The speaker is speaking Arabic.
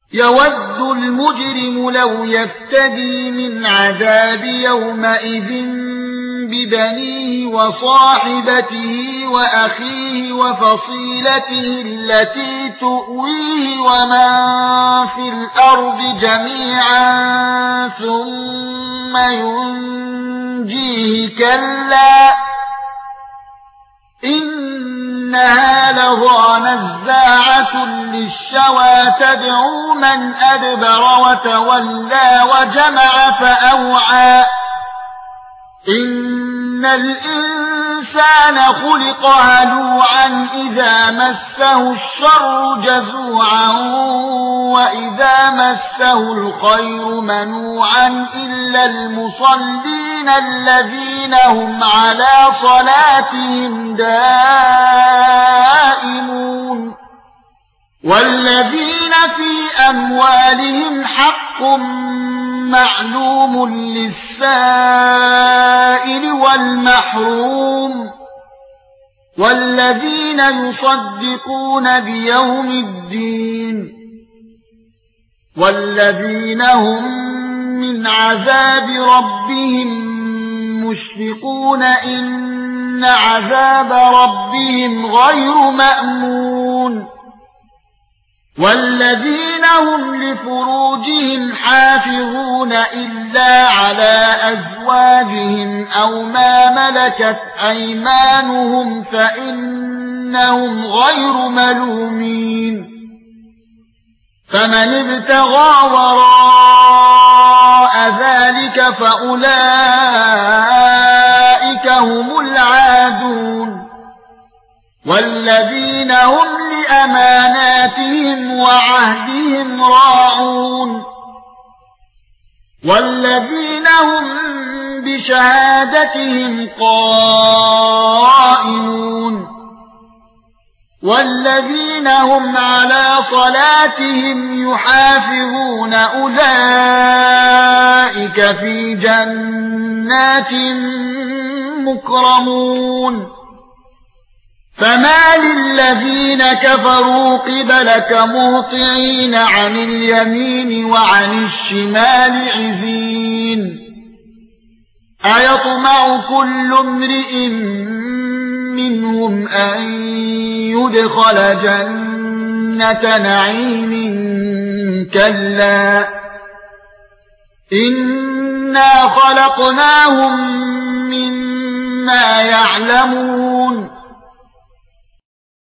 يود المجرم لو يفتدي من عذاب يومئذ ببنيه وصاحبته وأخيه وفصيلته التي تؤويه ومن في الأرض جميعا ثم ينجيه كلا إنها لظى نزاعة للشوى تدعو من أدبر وتولى وجمع فأوعى إن الإنسان خلق هلوعا إذا مسه الشر جزوعا وإذا مسه الخير منوعا إلا المصلين الذين هم على صلاتهم دائمون والذين في أموالهم حق معلوم للسائل والمحروم والذين يصدقون بيوم الدين والذين هم من عذاب ربهم مشفقون إن عذاب ربهم غير مأمون والذين هم لفروجهم حافظون إلا على أزواجهم أو ما ملكت أيمانهم فإنهم غير ملومين فمن ابتغى وراء ذلك فأولئك هم العادون والذين هم لأماناتهم وعهدهم راعون والذين هم بشهادتهم قائمون والذين هم على صلاتهم يحافظون أولئك في جنات مكرمون فما للذين كفروا قبلك مهطعين عن اليمين وعن الشمال عزين أيطمع كل امرئ منهم أن يدخل جنة نعيم كلا إنا خلقناهم مما يعلمون